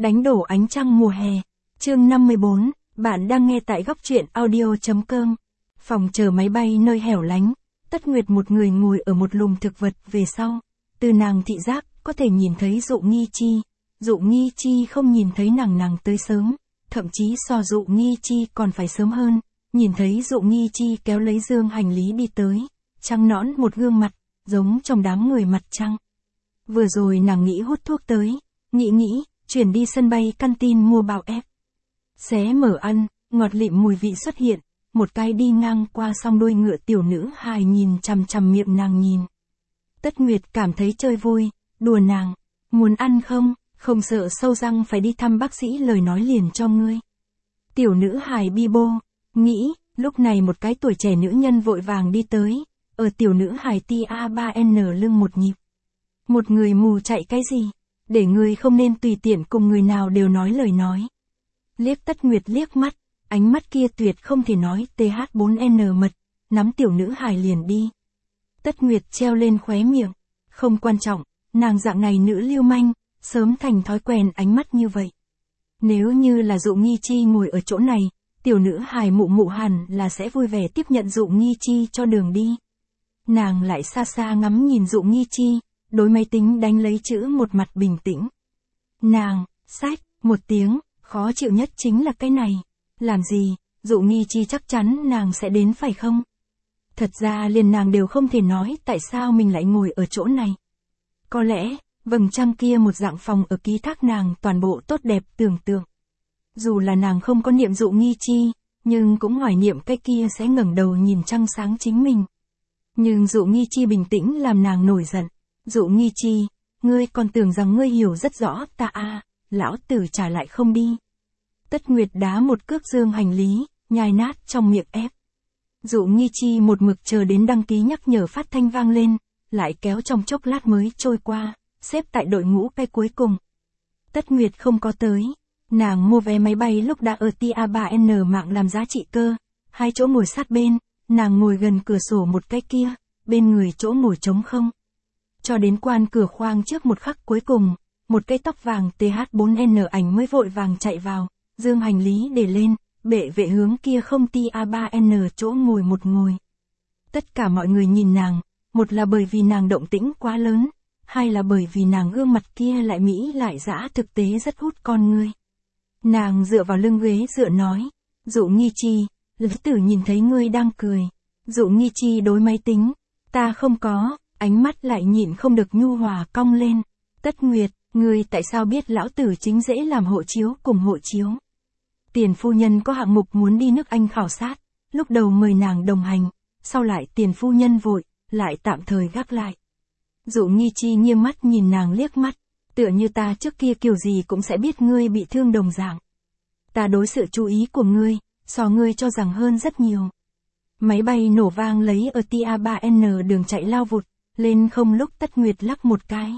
Đánh đổ ánh trăng mùa hè. Chương 54, bạn đang nghe tại góc truyện audio.com. Phòng chờ máy bay nơi hẻo lánh, Tất Nguyệt một người ngồi ở một lùm thực vật về sau. Từ nàng thị giác, có thể nhìn thấy Dụ Nghi Chi. Dụ Nghi Chi không nhìn thấy nàng tới sớm, thậm chí so Dụ Nghi Chi còn phải sớm hơn. Nhìn thấy Dụ Nghi Chi kéo lấy dương hành lý đi tới, trắng nõn một gương mặt, giống trong đám người mặt trăng. Vừa rồi nàng nghĩ hút thuốc tới, nghĩ, chuyển đi sân bay canteen mua bao ép. Xé mở ăn, ngọt lịm mùi vị xuất hiện, một cái đi ngang qua song đuôi ngựa tiểu nữ hài nhìn chằm chằm miệng nàng nhìn. Tất Nguyệt cảm thấy chơi vui, đùa nàng, muốn ăn không, không sợ sâu răng phải đi thăm bác sĩ lời nói liền cho ngươi. Tiểu nữ hài bi bô, nghĩ, lúc này một cái tuổi trẻ nữ nhân vội vàng đi tới, ở tiểu nữ hài tia 3N lưng một nhịp. Một người mù chạy cái gì, để người không nên tùy tiện cùng người nào đều nói lời nói. Liếc Tất Nguyệt liếc mắt, ánh mắt kia tuyệt không thể nói TH4N mật, nắm tiểu nữ hài liền đi. Tất Nguyệt treo lên khóe miệng, không quan trọng, nàng dạng này nữ lưu manh, sớm thành thói quen ánh mắt như vậy. Nếu như là Dụ Nghi Chi ngồi ở chỗ này, tiểu nữ hài mụ hẳn là sẽ vui vẻ tiếp nhận Dụ Nghi Chi cho đường đi. Nàng lại xa xa ngắm nhìn Dụ Nghi Chi, đối máy tính đánh lấy chữ một mặt bình tĩnh. Nàng, sách, một tiếng, khó chịu nhất chính là cái này. Làm gì, Dụ Nghi Chi chắc chắn nàng sẽ đến phải không? Thật ra liền nàng đều không thể nói tại sao mình lại ngồi ở chỗ này. Có lẽ, vầng trăng kia một dạng phòng ở ký thác nàng toàn bộ tốt đẹp tưởng tượng. Dù là nàng không có niệm Dụ Nghi Chi, nhưng cũng hoài niệm cái kia sẽ ngẩng đầu nhìn trăng sáng chính mình. Nhưng Dụ Nghi Chi bình tĩnh làm nàng nổi giận. Dụ Nghi Chi, ngươi còn tưởng rằng ngươi hiểu rất rõ ta à, lão tử trả lại không đi. Tất Nguyệt đá một cước dương hành lý, nhai nát trong miệng ép. Dụ Nghi Chi một mực chờ đến đăng ký nhắc nhở phát thanh vang lên, lại kéo trong chốc lát mới trôi qua, xếp tại đội ngũ cái cuối cùng. Tất Nguyệt không có tới, nàng mua vé máy bay lúc đã ở tia 3N mạng làm giá trị cơ, hai chỗ ngồi sát bên, nàng ngồi gần cửa sổ một cái kia, bên người chỗ ngồi trống không. Cho đến quan cửa khoang trước một khắc cuối cùng, một cái tóc vàng TH4N ảnh mới vội vàng chạy vào, dương hành lý để lên, bệ vệ hướng kia không tia 3N chỗ ngồi một ngồi. Tất cả mọi người nhìn nàng, một là bởi vì nàng động tĩnh quá lớn, hai là bởi vì nàng gương mặt kia lại mỹ lại dã thực tế rất hút con ngươi. Nàng dựa vào lưng ghế dựa nói, Dụ Nghi Chi, lão tử nhìn thấy ngươi đang cười. Dụ Nghi Chi đối máy tính, ta không có. Ánh mắt lại nhịn không được nhu hòa cong lên. Tất Nguyệt, ngươi tại sao biết lão tử chính dễ làm hộ chiếu cùng hộ chiếu? Tiền phu nhân có hạng mục muốn đi nước Anh khảo sát, lúc đầu mời nàng đồng hành, sau lại tiền phu nhân vội, lại tạm thời gác lại. Dụ Nghi Chi nghiêng mắt nhìn nàng liếc mắt, tựa như ta trước kia kiểu gì cũng sẽ biết ngươi bị thương đồng dạng. Ta đối sự chú ý của ngươi, so ngươi cho rằng hơn rất nhiều. Máy bay nổ vang lấy ở tia 3N đường chạy lao vụt lên không lúc Tất Nguyệt lắc một cái.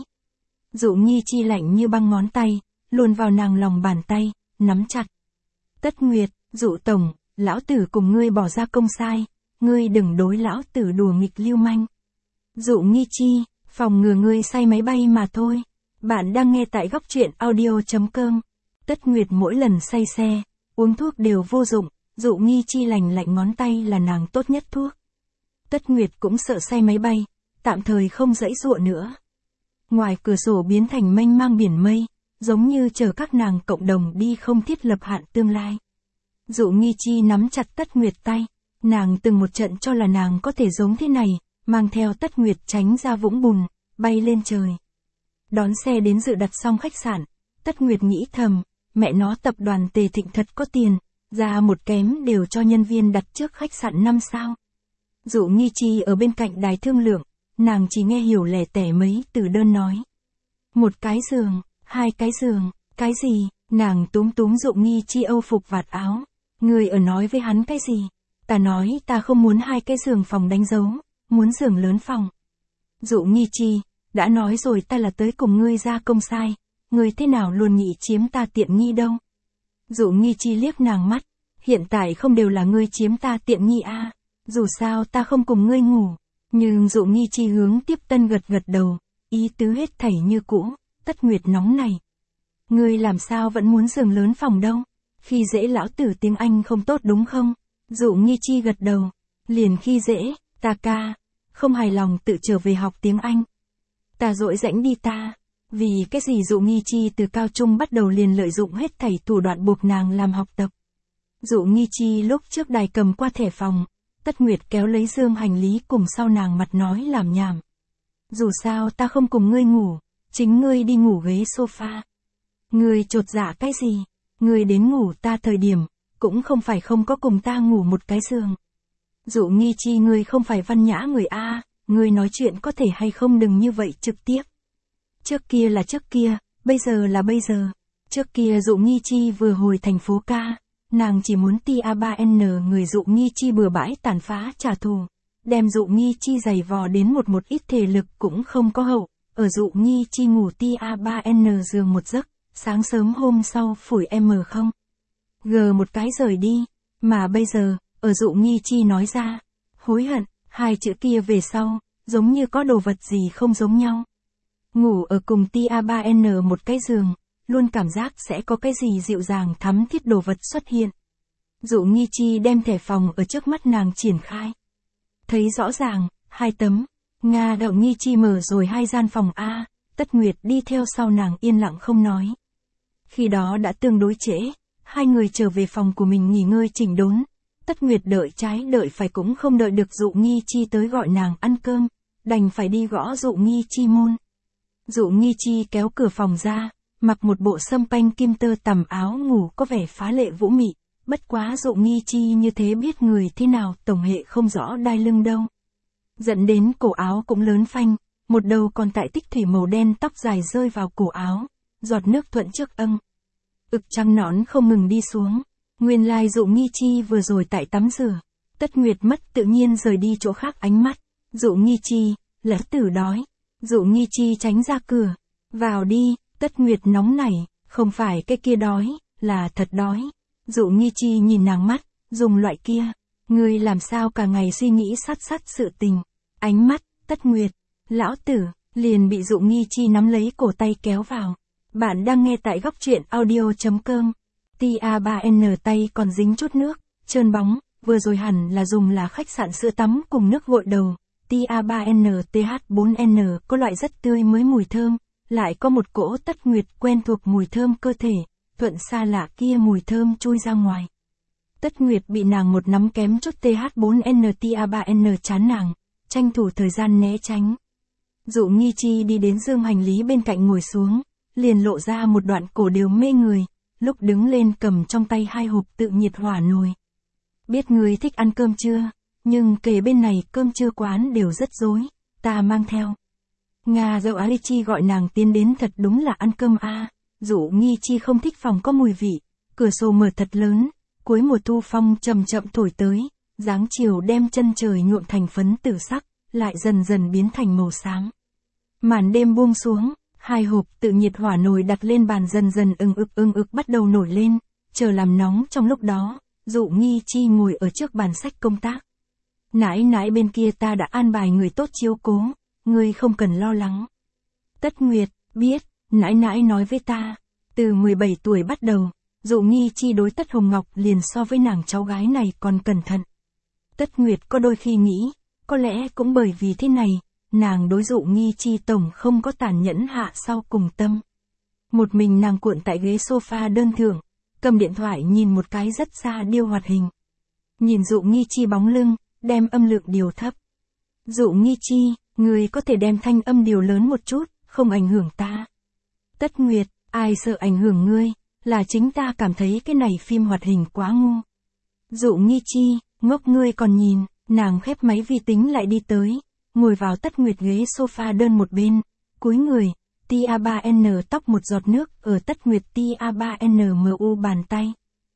Dụ Nghi Chi lạnh như băng ngón tay, luồn vào nàng lòng bàn tay, nắm chặt. Tất Nguyệt, Dụ tổng, lão tử cùng ngươi bỏ ra công sai, ngươi đừng đối lão tử đùa nghịch lưu manh. Dụ Nghi Chi, phòng ngừa ngươi say máy bay mà thôi. Bạn đang nghe tại góc truyện audio.com. Tất Nguyệt mỗi lần say xe, uống thuốc đều vô dụng, Dụ Nghi Chi lạnh ngón tay là nàng tốt nhất thuốc. Tất Nguyệt cũng sợ say máy bay, tạm thời không giãy giụa nữa. Ngoài cửa sổ biến thành mênh mang biển mây, giống như chờ các nàng cộng đồng đi không thiết lập hạn tương lai. Dụ Nghi Chi nắm chặt Tất Nguyệt tay, nàng từng một trận cho là nàng có thể giống thế này, mang theo Tất Nguyệt tránh ra vũng bùn, bay lên trời. Đón xe đến dự đặt xong khách sạn, Tất Nguyệt nghĩ thầm, mẹ nó tập đoàn Tề Thịnh thật có tiền, ra một kém đều cho nhân viên đặt trước khách sạn 5 sao. Dụ Nghi Chi ở bên cạnh đài thương lượng, nàng chỉ nghe hiểu lẻ tẻ mấy từ đơn nói. Một cái giường, hai cái giường, cái gì, nàng túm Dụ Nghi Chi âu phục vạt áo. Người ở nói với hắn cái gì? Ta nói ta không muốn hai cái giường phòng đánh dấu, muốn giường lớn phòng. Dụ Nghi Chi, đã nói rồi ta là tới cùng ngươi ra công sai, ngươi thế nào luôn nghĩ chiếm ta tiện nghi đâu. Dụ Nghi Chi liếc nàng mắt, hiện tại không đều là ngươi chiếm ta tiện nghi à, dù sao ta không cùng ngươi ngủ. Nhưng Dụ Nghi Chi hướng tiếp tân gật đầu, ý tứ hết thảy như cũ. Tất Nguyệt nóng này. Ngươi làm sao vẫn muốn giường lớn phòng đâu? Khi dễ lão tử tiếng Anh không tốt đúng không? Dụ Nghi Chi gật đầu. Liền khi dễ, ta ca. Không hài lòng tự trở về học tiếng Anh. Ta dỗi rãnh đi ta. Vì cái gì Dụ Nghi Chi từ cao trung bắt đầu liền lợi dụng hết thảy thủ đoạn buộc nàng làm học tập. Dụ Nghi Chi lúc trước đài cầm qua thẻ phòng, Tất Nguyệt kéo lấy dương hành lý cùng sau nàng mặt nói làm nhảm. Dù sao ta không cùng ngươi ngủ, chính ngươi đi ngủ ghế sofa. Ngươi chột dạ cái gì? Ngươi đến ngủ ta thời điểm, cũng không phải không có cùng ta ngủ một cái giường. Dụ Nghi Chi ngươi không phải văn nhã người A, ngươi nói chuyện có thể hay không đừng như vậy trực tiếp. Trước kia là trước kia, bây giờ là bây giờ. Trước kia Dụ Nghi Chi vừa hồi thành phố ca, nàng chỉ muốn tia3n người Dụ Nghi Chi bừa bãi tàn phá trả thù. Đem Dụ Nghi Chi giày vò đến một ít thể lực cũng không có hậu, ở Dụ Nghi Chi ngủ tia3n giường một giấc, sáng sớm hôm sau phủi M0. G một cái rời đi, mà bây giờ, ở Dụ Nghi Chi nói ra, hối hận, hai chữ kia về sau, giống như có đồ vật gì không giống nhau. Ngủ ở cùng tia3n một cái giường, luôn cảm giác sẽ có cái gì dịu dàng thắm thiết đồ vật xuất hiện. Dụ Nghi Chi đem thẻ phòng ở trước mắt nàng triển khai. Thấy rõ ràng, 2 tấm, Nga Đậu Nghi Chi mở rồi 2 gian phòng A, Tất Nguyệt đi theo sau nàng yên lặng không nói. Khi đó đã tương đối trễ, hai người trở về phòng của mình nghỉ ngơi chỉnh đốn. Tất Nguyệt đợi trái đợi phải cũng không đợi được Dụ Nghi Chi tới gọi nàng ăn cơm, đành phải đi gõ Dụ Nghi Chi môn. Dụ Nghi Chi kéo cửa phòng ra, mặc một bộ sâm panh kim tơ tằm áo ngủ có vẻ phá lệ vũ mị, bất quá Dụ Nghi Chi như thế biết người thế nào tổng hệ không rõ đai lưng đâu. Dẫn đến cổ áo cũng lớn phanh, một đầu còn tại tích thủy màu đen tóc dài rơi vào cổ áo, giọt nước thuận trước âng. Trăng nõn không ngừng đi xuống, nguyên lai Dụ Nghi Chi vừa rồi tại tắm rửa. Tất Nguyệt mất tự nhiên rời đi chỗ khác ánh mắt. Dụ Nghi Chi, lão tử đói. Dụ Nghi Chi tránh ra cửa. Vào đi, Tất Nguyệt nóng nảy, không phải cái kia đói, là thật đói. Dụ Nghi Chi nhìn nàng mắt, dùng loại kia. Ngươi làm sao cả ngày suy nghĩ sát sự tình. Ánh mắt, Tất Nguyệt, lão tử, liền bị Dụ Nghi Chi nắm lấy cổ tay kéo vào. Bạn đang nghe tại góc truyện audio.com. tia3n tay còn dính chút nước, trơn bóng, vừa rồi hẳn là dùng là khách sạn sữa tắm cùng nước gội đầu. tia3n th4n có loại rất tươi mới mùi thơm, lại có một cỗ Tất Nguyệt quen thuộc mùi thơm cơ thể, thuận xa lạ kia mùi thơm chui ra ngoài. Tất Nguyệt bị nàng một nắm kém chút th4n tia3n chán nàng, tranh thủ thời gian né tránh. Dụ Nghi Chi đi đến dương hành lý bên cạnh ngồi xuống, liền lộ ra một đoạn cổ đều mê người, lúc đứng lên cầm trong tay 2 hộp tự nhiệt hỏa nồi. Biết người thích ăn cơm trưa, nhưng kề bên này cơm trưa quán đều rất rối, ta mang theo. Nga Dậu Ali Chi gọi nàng tiến đến thật đúng là ăn cơm a. Dụ Nghi Chi không thích phòng có mùi vị, cửa sổ mở thật lớn, cuối mùa thu phong chậm chậm thổi tới, dáng chiều đem chân trời nhuộm thành phấn tử sắc, lại dần dần biến thành màu xám. Màn đêm buông xuống, 2 hộp tự nhiệt hỏa nồi đặt lên bàn dần dần ưng ực bắt đầu nổi lên, chờ làm nóng trong lúc đó, Dụ Nghi Chi ngồi ở trước bàn sách công tác. Nãi nãi bên kia ta đã an bài người tốt chiếu cố, ngươi không cần lo lắng. Tất Nguyệt, biết, nãi nãi nói với ta, từ 17 tuổi bắt đầu, Dụ Nghi Chi đối Tất Hồng Ngọc liền so với nàng cháu gái này còn cẩn thận. Tất Nguyệt có đôi khi nghĩ, có lẽ cũng bởi vì thế này, nàng đối Dụ Nghi Chi tổng không có tàn nhẫn hạ sau cùng tâm. Một mình nàng cuộn tại ghế sofa đơn thượng, cầm điện thoại nhìn một cái rất xa điêu hoạt hình. Nhìn Dụ Nghi Chi bóng lưng, đem âm lượng điều thấp. Dụ Nghi Chi, người có thể đem thanh âm điều lớn một chút, không ảnh hưởng ta. Tất Nguyệt, ai sợ ảnh hưởng ngươi, là chính ta cảm thấy cái này phim hoạt hình quá ngu. Dụ Nghi Chi, ngốc ngươi còn nhìn, nàng khép máy vi tính lại đi tới, ngồi vào Tất Nguyệt ghế sofa đơn một bên, cúi người, tia3n tóc một giọt nước ở Tất Nguyệt tia3n mu bàn tay.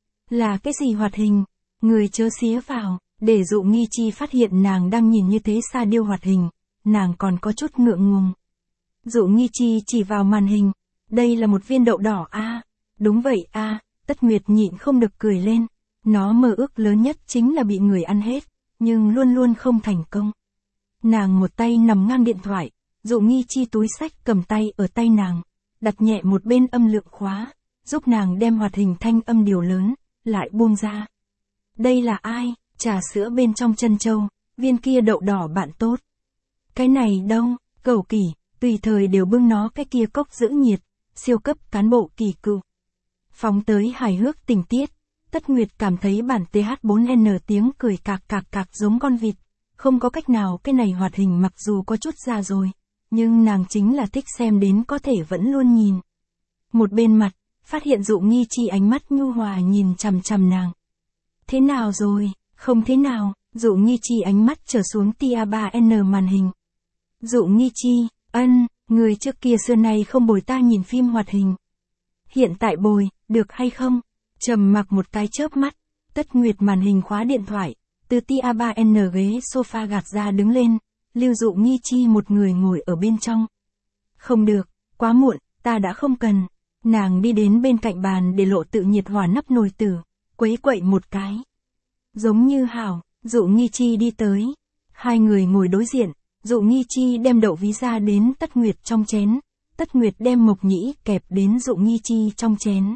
Là cái gì hoạt hình? Người chớ xía vào, để Dụ Nghi Chi phát hiện nàng đang nhìn như thế xa điêu hoạt hình, nàng còn có chút ngượng ngùng. Dụ Nghi Chi chỉ vào màn hình, đây là một viên đậu đỏ a. Đúng vậy a. Tất Nguyệt nhịn không được cười lên, nó mơ ước lớn nhất chính là bị người ăn hết, nhưng luôn luôn không thành công. Nàng một tay nằm ngang điện thoại, Dụ Nghi Chi túi sách cầm tay ở tay nàng, đặt nhẹ một bên âm lượng khóa, giúp nàng đem hoạt hình thanh âm điều lớn, lại buông ra. Đây là ai? Trà sữa bên trong chân châu, viên kia đậu đỏ bạn tốt. Cái này đâu, cầu kỳ, tùy thời đều bưng nó cái kia cốc giữ nhiệt, siêu cấp cán bộ kỳ cựu. Phóng tới hài hước tình tiết, Tất Nguyệt cảm thấy bản TH4N tiếng cười cạc cạc cạc giống con vịt. Không có cách nào, cái này hoạt hình mặc dù có chút già rồi, nhưng nàng chính là thích xem đến có thể vẫn luôn nhìn. Một bên mặt, phát hiện Dụ Nghi Chi ánh mắt nhu hòa nhìn chằm chằm nàng. Thế nào rồi, không thế nào, Dụ Nghi Chi ánh mắt trở xuống tia3N màn hình. Dụ Nghi Chi, người trước kia xưa nay không bồi ta nhìn phim hoạt hình. Hiện tại bồi, được hay không? Trầm mặc một cái chớp mắt, Tất Nguyệt màn hình khóa điện thoại, từ tia3N ghế sofa gạt ra đứng lên, lưu Dụ Nghi Chi một người ngồi ở bên trong. Không được, quá muộn, ta đã không cần. Nàng đi đến bên cạnh bàn để lộ tự nhiệt hỏa nắp nồi tử, quấy quậy một cái. Giống như hảo, Dụ Nghi Chi đi tới. Hai người ngồi đối diện, Dụ Nghi Chi đem đậu ví ra đến Tất Nguyệt trong chén. Tất Nguyệt đem mộc nhĩ kẹp đến Dụ Nghi Chi trong chén.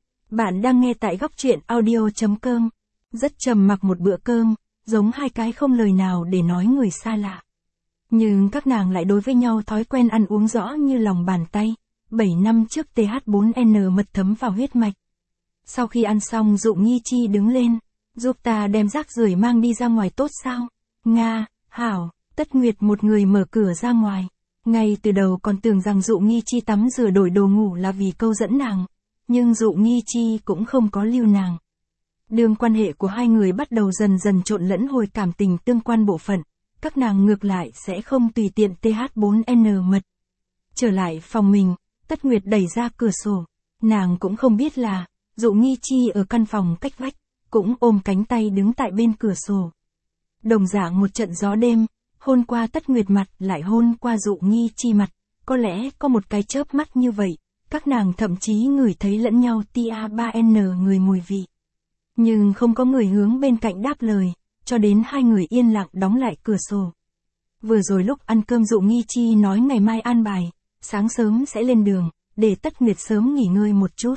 Bạn đang nghe tại góc truyện audio.com. Rất trầm mặc một bữa cơm, giống hai cái không lời nào để nói người xa lạ. Nhưng các nàng lại đối với nhau thói quen ăn uống rõ như lòng bàn tay. 7 năm trước TH4N mật thấm vào huyết mạch. Sau khi ăn xong Dụ Nghi Chi đứng lên, giúp ta đem rác rưởi mang đi ra ngoài tốt sao? Nga, hảo, Tất Nguyệt một người mở cửa ra ngoài. Ngay từ đầu còn tưởng rằng Dụ Nghi Chi tắm rửa đổi đồ ngủ là vì câu dẫn nàng. Nhưng Dụ Nghi Chi cũng không có lưu nàng. Đường quan hệ của hai người bắt đầu dần dần trộn lẫn hồi cảm tình tương quan bộ phận. Các nàng ngược lại sẽ không tùy tiện TH4N mật. Trở lại phòng mình, Tất Nguyệt đẩy ra cửa sổ. Nàng cũng không biết là, Dụ Nghi Chi ở căn phòng cách vách, cũng ôm cánh tay đứng tại bên cửa sổ. Đồng dạng một trận gió đêm, hôn qua Tất Nguyệt mặt lại hôn qua Dụ Nghi Chi mặt. Có lẽ có một cái chớp mắt như vậy, các nàng thậm chí ngửi thấy lẫn nhau tia3N người mùi vị. Nhưng không có người hướng bên cạnh đáp lời, cho đến hai người yên lặng đóng lại cửa sổ. Vừa rồi lúc ăn cơm Dụ Nghi Chi nói ngày mai an bài, sáng sớm sẽ lên đường, để Tất Nguyệt sớm nghỉ ngơi một chút.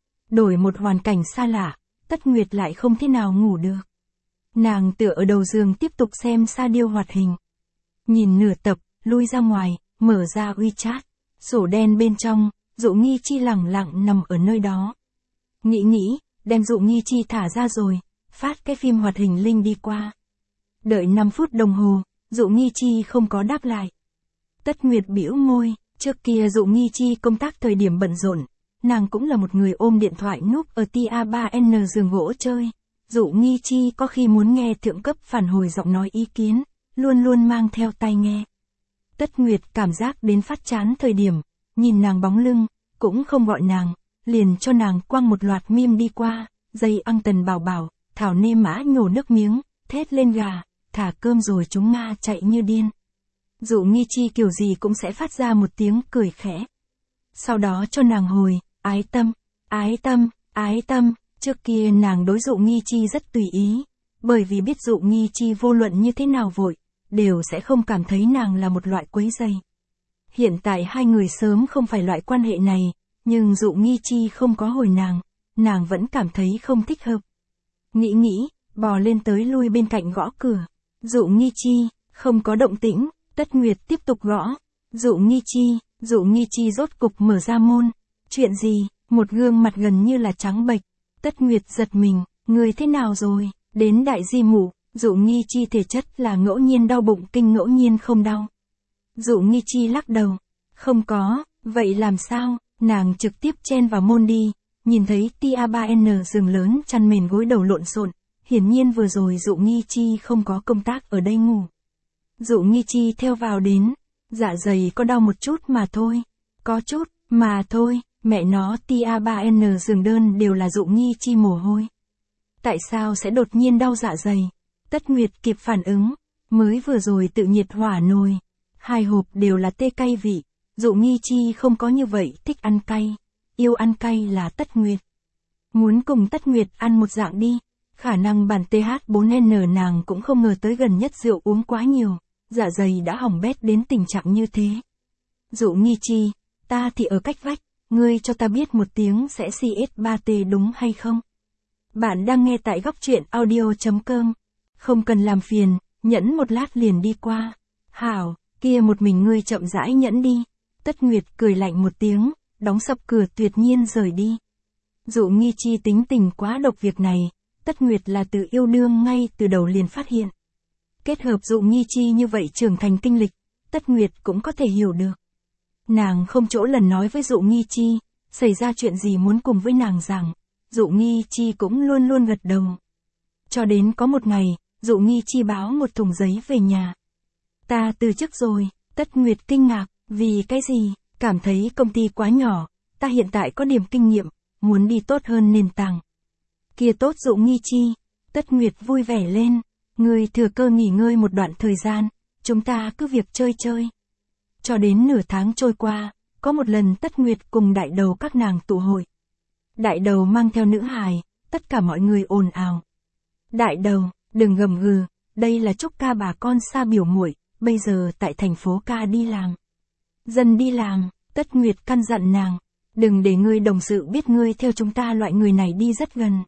Đổi một hoàn cảnh xa lạ, Tất Nguyệt lại không thế nào ngủ được. Nàng tựa ở đầu giường tiếp tục xem sa điêu hoạt hình. Nhìn nửa tập, lui ra ngoài, mở ra WeChat. Sổ đen bên trong, Dụ Nghi Chi lẳng lặng nằm ở nơi đó. Nghĩ, đem Dụ Nghi Chi thả ra rồi, phát cái phim hoạt hình link đi qua. Đợi 5 phút đồng hồ, Dụ Nghi Chi không có đáp lại. Tất Nguyệt bĩu môi, trước kia Dụ Nghi Chi công tác thời điểm bận rộn, nàng cũng là một người ôm điện thoại núp ở tia3N giường gỗ chơi. Dụ Nghi Chi có khi muốn nghe thượng cấp phản hồi giọng nói ý kiến, luôn luôn mang theo tai nghe. Tất Nguyệt cảm giác đến phát chán thời điểm, nhìn nàng bóng lưng, cũng không gọi nàng, liền cho nàng quăng một loạt meme đi qua, dây ăn tần bảo bảo, thảo nê mã nhổ nước miếng, thét lên gà, thả cơm rồi chúng Nga chạy như điên. Dụ Nghi Chi kiểu gì cũng sẽ phát ra một tiếng cười khẽ. Sau đó cho nàng hồi, ái tâm, trước kia nàng đối Dụ Nghi Chi rất tùy ý, bởi vì biết Dụ Nghi Chi vô luận như thế nào vội, đều sẽ không cảm thấy nàng là một loại quấy rầy. Hiện tại hai người sớm không phải loại quan hệ này, nhưng Dụ Nghi Chi không có hồi nàng vẫn cảm thấy không thích hợp. Nghĩ, bò lên tới lui bên cạnh gõ cửa. Dụ Nghi Chi, không có động tĩnh, Tất Nguyệt tiếp tục gõ. Dụ Nghi Chi rốt cục mở ra môn. Chuyện gì? Một gương mặt gần như là trắng bệch. Tất Nguyệt giật mình, người thế nào rồi? Đến đại di mụ. Dụ Nghi Chi thể chất là ngẫu nhiên đau bụng kinh ngẫu nhiên không đau. Dụ Nghi Chi lắc đầu. Không có, vậy làm sao? Nàng trực tiếp chen vào môn đi, nhìn thấy tia3N giường lớn chăn mền gối đầu lộn xộn, hiển nhiên vừa rồi Dụ Nghi Chi không có công tác ở đây ngủ. Dụ Nghi Chi theo vào đến, dạ dày có đau một chút mà thôi, có chút, mà thôi, mẹ nó tia3N giường đơn đều là Dụ Nghi Chi mồ hôi. Tại sao sẽ đột nhiên đau dạ dày? Tất Nguyệt kịp phản ứng, mới vừa rồi tự nhiệt hỏa nồi, 2 hộp đều là tê cay vị. Dụ Nghi Chi không có như vậy thích ăn cay, yêu ăn cay là Tất Nguyệt. Muốn cùng Tất Nguyệt ăn một dạng đi, khả năng bản TH4N nàng cũng không ngờ tới gần nhất rượu uống quá nhiều, dạ dày đã hỏng bét đến tình trạng như thế. Dụ Nghi Chi, ta thì ở cách vách, ngươi cho ta biết một tiếng sẽ CS3T đúng hay không? Bạn đang nghe tại góc truyện audio.com. Không cần làm phiền, nhẫn một lát liền đi qua. Hảo, kia một mình ngươi chậm rãi nhẫn đi. Tất Nguyệt cười lạnh một tiếng, đóng sập cửa tuyệt nhiên rời đi. Dụ Nghi Chi tính tình quá độc, việc này, Tất Nguyệt là từ yêu đương ngay từ đầu liền phát hiện. Kết hợp Dụ Nghi Chi như vậy trưởng thành kinh lịch, Tất Nguyệt cũng có thể hiểu được. Nàng không chỗ lần nói với Dụ Nghi Chi, xảy ra chuyện gì muốn cùng với nàng rằng, Dụ Nghi Chi cũng luôn luôn gật đầu. Cho đến có một ngày, Dụ Nghi Chi báo một thùng giấy về nhà. Ta từ chức rồi, Tất Nguyệt kinh ngạc, vì cái gì, cảm thấy công ty quá nhỏ, ta hiện tại có điểm kinh nghiệm, muốn đi tốt hơn nền tảng. Kia tốt Dụ Nghi Chi, Tất Nguyệt vui vẻ lên, ngươi thừa cơ nghỉ ngơi một đoạn thời gian, chúng ta cứ việc chơi chơi. Cho đến nửa tháng trôi qua, có một lần Tất Nguyệt cùng đại đầu các nàng tụ hội. Đại đầu mang theo nữ hài, tất cả mọi người ồn ào. Đại đầu, đừng gầm gừ, đây là Trúc ca bà con xa biểu muội, bây giờ tại thành phố ca đi làm. Dần đi làm, Tất Nguyệt căn dặn nàng, đừng để ngươi đồng sự biết ngươi theo chúng ta loại người này đi rất gần.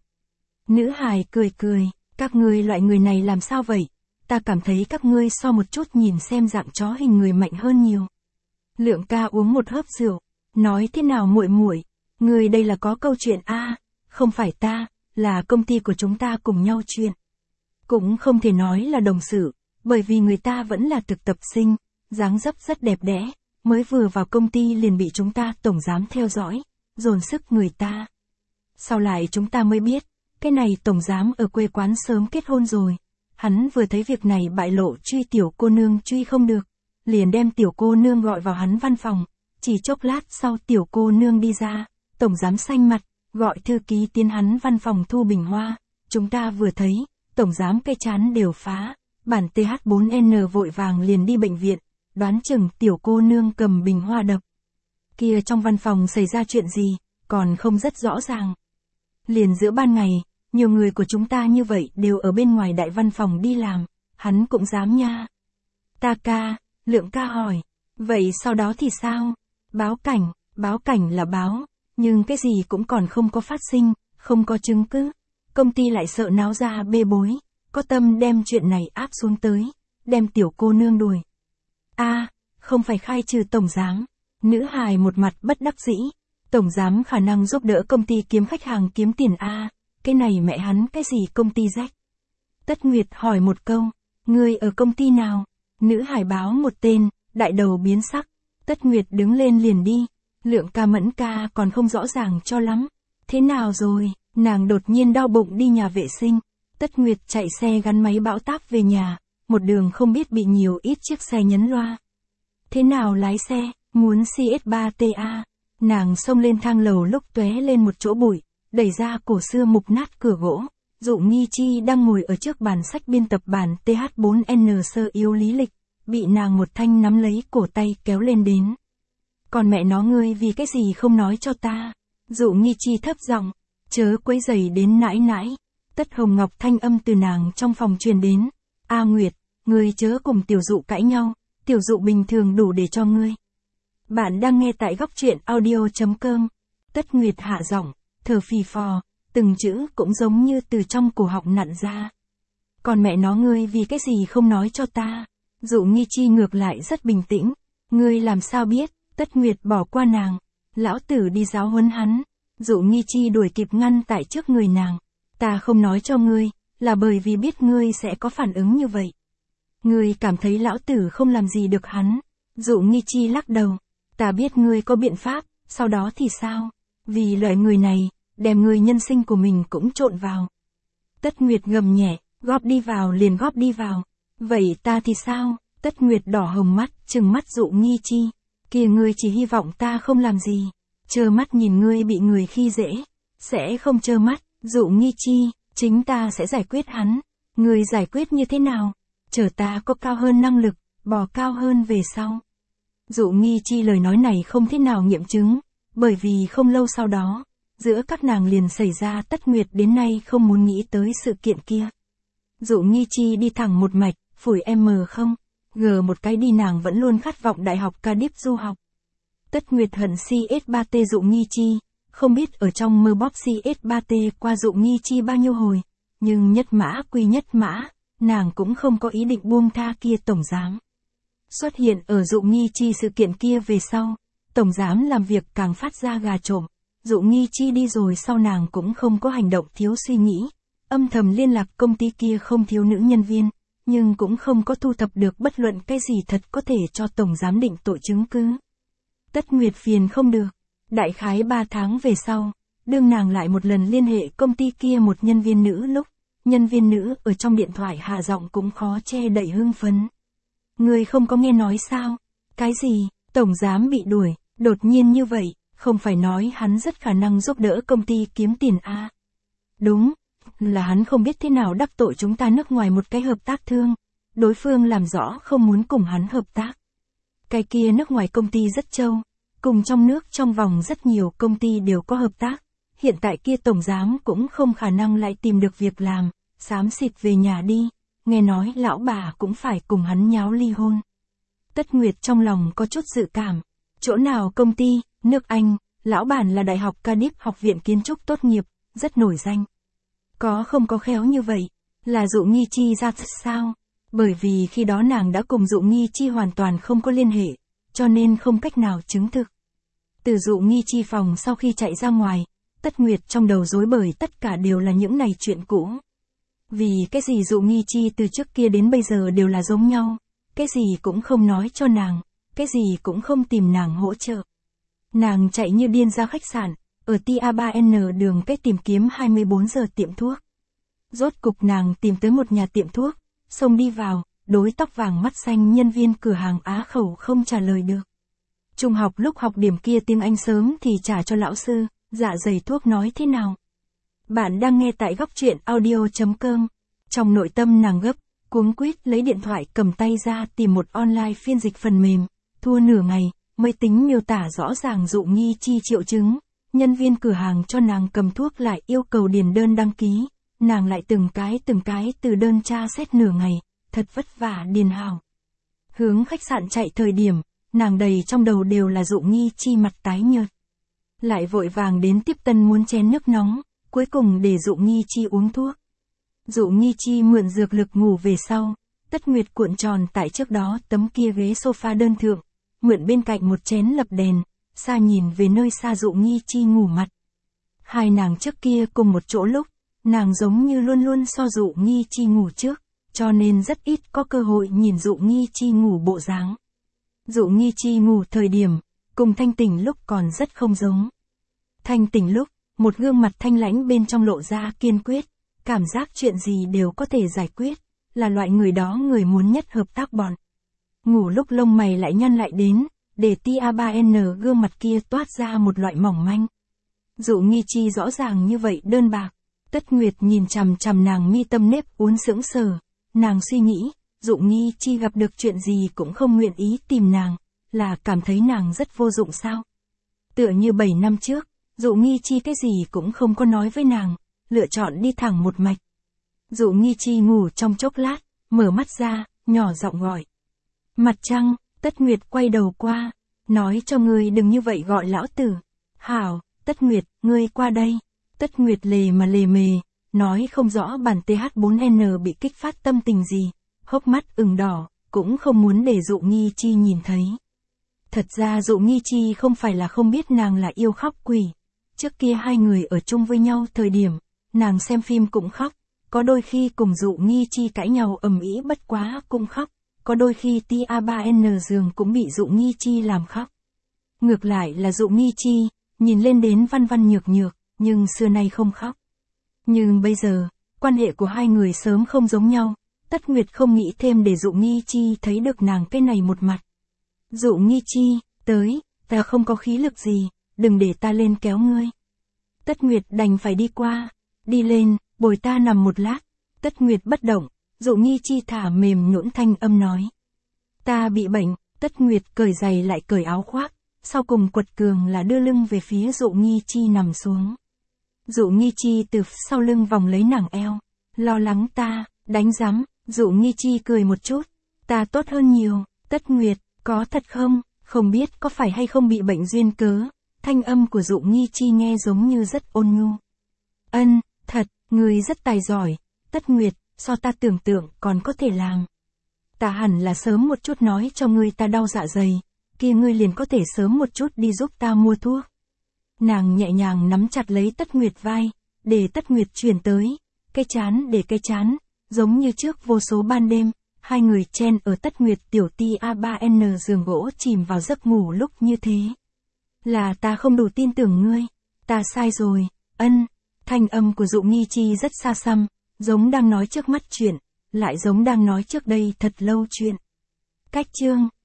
Nữ hài cười cười, các ngươi loại người này làm sao vậy? Ta cảm thấy các ngươi so một chút nhìn xem dạng chó hình người mạnh hơn nhiều. Lượng ca uống một hớp rượu, nói thế nào muội muội, ngươi đây là có câu chuyện a, không phải ta, là công ty của chúng ta cùng nhau chuyện. Cũng không thể nói là đồng sự, bởi vì người ta vẫn là thực tập sinh, dáng dấp rất đẹp đẽ, mới vừa vào công ty liền bị chúng ta tổng giám theo dõi, dồn sức người ta. Sau lại chúng ta mới biết, cái này tổng giám ở quê quán sớm kết hôn rồi. Hắn vừa thấy việc này bại lộ truy tiểu cô nương truy không được, liền đem tiểu cô nương gọi vào hắn văn phòng, chỉ chốc lát sau tiểu cô nương đi ra, tổng giám xanh mặt, gọi thư ký tiến hắn văn phòng thu bình hoa, chúng ta vừa thấy, tổng giám cây chán đều phá, bản TH4N vội vàng liền đi bệnh viện, đoán chừng tiểu cô nương cầm bình hoa đập. Kia trong văn phòng xảy ra chuyện gì, còn không rất rõ ràng. Liền giữa ban ngày, nhiều người của chúng ta như vậy đều ở bên ngoài đại văn phòng đi làm, hắn cũng dám nha. Ta ca, Lượng ca hỏi, vậy sau đó thì sao? Báo cảnh là báo, nhưng cái gì cũng còn không có phát sinh, không có chứng cứ. Công ty lại sợ náo ra bê bối, có tâm đem chuyện này áp xuống tới, đem tiểu cô nương đuổi. Không phải khai trừ tổng giám. Nữ hài một mặt bất đắc dĩ, tổng giám khả năng giúp đỡ công ty kiếm khách hàng kiếm tiền cái này mẹ hắn cái gì công ty rách. Tất Nguyệt hỏi một câu, ngươi ở công ty nào? Nữ hải báo một tên, đại đầu biến sắc. Tất Nguyệt đứng lên liền đi, Lượng ca Mẫn ca còn không rõ ràng cho lắm. Thế nào rồi? Nàng đột nhiên đau bụng đi nhà vệ sinh. Tất Nguyệt chạy xe gắn máy bão táp về nhà, một đường không biết bị nhiều ít chiếc xe nhấn loa. Thế nào lái xe, muốn CS3TA? Nàng xông lên thang lầu lúc tóe lên một chỗ bụi, đẩy ra cổ xưa mục nát cửa gỗ. Dụ Nghi Chi đang ngồi ở trước bàn sách biên tập bản TH4N sơ yếu lý lịch, bị nàng một thanh nắm lấy cổ tay kéo lên đến. Còn mẹ nó ngươi vì cái gì không nói cho ta? Dụ Nghi Chi thấp giọng, chớ quấy rầy đến nãi nãi. Tất Hồng Ngọc thanh âm từ nàng trong phòng truyền đến. A Nguyệt, ngươi chớ cùng tiểu dụ cãi nhau, tiểu dụ bình thường đủ để cho ngươi. Bạn đang nghe tại góc truyện audio.com. Tất Nguyệt hạ giọng, thở phì phò, từng chữ cũng giống như từ trong cổ họng nặn ra. Còn mẹ nó ngươi vì cái gì không nói cho ta? Dụ Nghi Chi ngược lại rất bình tĩnh. Ngươi làm sao biết? Tất Nguyệt bỏ qua nàng. Lão tử đi giáo huấn hắn. Dụ Nghi Chi đuổi kịp ngăn tại trước người nàng. Ta không nói cho ngươi, là bởi vì biết ngươi sẽ có phản ứng như vậy. Ngươi cảm thấy lão tử không làm gì được hắn. Dụ Nghi Chi lắc đầu. Ta biết ngươi có biện pháp, sau đó thì sao? Vì loại người này, đem người nhân sinh của mình cũng trộn vào. Tất Nguyệt gầm nhẹ, góp đi vào liền góp đi vào. Vậy ta thì sao? Tất Nguyệt đỏ hồng mắt, trừng mắt Dụ Nghi Chi. Kìa ngươi chỉ hy vọng ta không làm gì. Trơ mắt nhìn ngươi bị người khi dễ. Sẽ không trơ mắt, Dụ Nghi Chi, chính ta sẽ giải quyết hắn. Ngươi giải quyết như thế nào? Chờ ta có cao hơn năng lực, bò cao hơn về sau. Dụ Nghi Chi lời nói này không thế nào nghiệm chứng, bởi vì không lâu sau đó, giữa các nàng liền xảy ra Tất Nguyệt đến nay không muốn nghĩ tới sự kiện kia. Dụ Nghi Chi đi thẳng một mạch, phủi M không, G một cái đi, nàng vẫn luôn khát vọng đại học Cardiff du học. Tất Nguyệt hận CS3T Dụ Nghi Chi, không biết ở trong mơ bóp CS3T qua Dụ Nghi Chi bao nhiêu hồi, nhưng nhất mã quy nhất mã, nàng cũng không có ý định buông tha kia tổng giám. Xuất hiện ở Dụ Nghi Chi sự kiện kia về sau, tổng giám làm việc càng phát ra gà trộm, Dụ Nghi Chi đi rồi sau nàng cũng không có hành động thiếu suy nghĩ, âm thầm liên lạc công ty kia không thiếu nữ nhân viên, nhưng cũng không có thu thập được bất luận cái gì thật có thể cho tổng giám định tội chứng cứ. Tất Nguyệt phiền không được, đại khái 3 tháng về sau, đương nàng lại một lần liên hệ công ty kia một nhân viên nữ lúc, nhân viên nữ ở trong điện thoại hạ giọng cũng khó che đậy hưng phấn. Người không có nghe nói sao? Cái gì? Tổng giám bị đuổi, đột nhiên như vậy, không phải nói hắn rất khả năng giúp đỡ công ty kiếm tiền à? Đúng, là hắn không biết thế nào đắc tội chúng ta nước ngoài một cái hợp tác thương, đối phương làm rõ không muốn cùng hắn hợp tác. Cái kia nước ngoài công ty rất trâu, cùng trong nước trong vòng rất nhiều công ty đều có hợp tác, hiện tại kia tổng giám cũng không khả năng lại tìm được việc làm, xám xịt về nhà đi, nghe nói lão bà cũng phải cùng hắn nháo ly hôn. Tất Nguyệt trong lòng có chút dự cảm, chỗ nào công ty, nước Anh, lão bản là Đại học Cardiff học viện kiến trúc tốt nghiệp, rất nổi danh. Có không có khéo như vậy, là Dụ Nghi Chi ra sao? Bởi vì khi đó nàng đã cùng Dụ Nghi Chi hoàn toàn không có liên hệ, cho nên không cách nào chứng thực. Từ Dụ Nghi Chi phòng sau khi chạy ra ngoài, Tất Nguyệt trong đầu rối bời tất cả đều là những này chuyện cũ. Vì cái gì Dụ Nghi Chi từ trước kia đến bây giờ đều là giống nhau, cái gì cũng không nói cho nàng, cái gì cũng không tìm nàng hỗ trợ. Nàng chạy như điên ra khách sạn, ở TA3N đường cách tìm kiếm 24 giờ tiệm thuốc. Rốt cục nàng tìm tới một nhà tiệm thuốc, xông đi vào, đối tóc vàng mắt xanh nhân viên cửa hàng á khẩu không trả lời được. Trung học lúc học điểm kia tiếng Anh sớm thì trả cho lão sư, dạ dày thuốc nói thế nào. Bạn đang nghe tại góc truyện audio.com. Trong nội tâm nàng gấp, cuống quýt lấy điện thoại cầm tay ra tìm một online phiên dịch phần mềm, thua nửa ngày, mới tính miêu tả rõ ràng Dụ Nghi Chi triệu chứng. Nhân viên cửa hàng cho nàng cầm thuốc lại yêu cầu điền đơn đăng ký, nàng lại từng cái từ đơn tra xét nửa ngày, thật vất vả điền hào. Hướng khách sạn chạy thời điểm, nàng đầy trong đầu đều là Dụ Nghi Chi mặt tái nhợt. Lại vội vàng đến tiếp tân muốn chén nước nóng, cuối cùng để Dụ Nghi Chi uống thuốc. Dụ Nghi Chi mượn dược lực ngủ về sau, Tất Nguyệt cuộn tròn tại trước đó tấm kia ghế sofa đơn thượng, mượn bên cạnh một chén lập đèn, xa nhìn về nơi xa Dụ Nghi Chi ngủ mặt. Hai nàng trước kia cùng một chỗ lúc, nàng giống như luôn luôn so Dụ Nghi Chi ngủ trước, cho nên rất ít có cơ hội nhìn Dụ Nghi Chi ngủ bộ dáng. Dụ Nghi Chi ngủ thời điểm, cùng thanh tỉnh lúc còn rất không giống. Thanh tỉnh lúc, một gương mặt thanh lãnh bên trong lộ ra kiên quyết, cảm giác chuyện gì đều có thể giải quyết, là loại người đó người muốn nhất hợp tác bọn. Ngủ lúc lông mày lại nhăn lại đến, để TA3N gương mặt kia toát ra một loại mỏng manh. Dụ Nghi Chi rõ ràng như vậy đơn bạc, Tất Nguyệt nhìn chằm chằm nàng mi tâm nếp uốn sững sờ, nàng suy nghĩ, Dụ Nghi Chi gặp được chuyện gì cũng không nguyện ý tìm nàng, là cảm thấy nàng rất vô dụng sao? Tựa như 7 năm trước, Dụ Nghi Chi cái gì cũng không có nói với nàng, lựa chọn đi thẳng một mạch. Dụ Nghi Chi ngủ trong chốc lát, mở mắt ra, nhỏ giọng gọi. Mặt trăng, Tất Nguyệt quay đầu qua, nói cho ngươi đừng như vậy gọi lão tử. Hảo, Tất Nguyệt, ngươi qua đây. Tất Nguyệt lề mề, nói không rõ bản TH4N bị kích phát tâm tình gì, hốc mắt ửng đỏ, cũng không muốn để Dụ Nghi Chi nhìn thấy. Thật ra Dụ Nghi Chi không phải là không biết nàng là yêu khóc quỷ. Trước kia hai người ở chung với nhau thời điểm, nàng xem phim cũng khóc, có đôi khi cùng Dụ Nghi Chi cãi nhau ầm ĩ bất quá cũng khóc, có đôi khi TA3N giường cũng bị Dụ Nghi Chi làm khóc. Ngược lại là Dụ Nghi Chi, nhìn lên đến văn văn nhược nhược, nhưng xưa nay không khóc. Nhưng bây giờ, quan hệ của hai người sớm không giống nhau, Tất Nguyệt không nghĩ thêm để Dụ Nghi Chi thấy được nàng cái này một mặt. Dụ Nghi Chi, tới, ta không có khí lực gì, đừng để ta lên kéo ngươi. Tất Nguyệt đành phải đi qua, đi lên, bồi ta nằm một lát. Tất Nguyệt bất động, Dụ Nghi Chi thả mềm nhũn thanh âm nói. Ta bị bệnh, Tất Nguyệt cởi giày lại cởi áo khoác, sau cùng quật cường là đưa lưng về phía Dụ Nghi Chi nằm xuống. Dụ Nghi Chi từ sau lưng vòng lấy nàng eo, lo lắng ta, đánh rắm. Dụ Nghi Chi cười một chút, ta tốt hơn nhiều. Tất Nguyệt, có thật không? Không biết có phải hay không bị bệnh duyên cớ, thanh âm của Dụ Nghi Chi nghe giống như rất ôn nhu. Ân, thật, người rất tài giỏi, Tất Nguyệt, so ta tưởng tượng còn có thể làm. Ta hẳn là sớm một chút nói cho ngươi ta đau dạ dày, kia ngươi liền có thể sớm một chút đi giúp ta mua thuốc. Nàng nhẹ nhàng nắm chặt lấy Tất Nguyệt vai, để Tất Nguyệt chuyển tới, cái chán để cái chán, giống như trước vô số ban đêm, hai người chen ở Tất Nguyệt tiểu ti A3N giường gỗ chìm vào giấc ngủ lúc như thế. Là ta không đủ tin tưởng ngươi, ta sai rồi, Ân, thanh âm của Dụ Nghi Chi rất xa xăm, giống đang nói trước mắt chuyện, lại giống đang nói trước đây thật lâu chuyện. Cách chương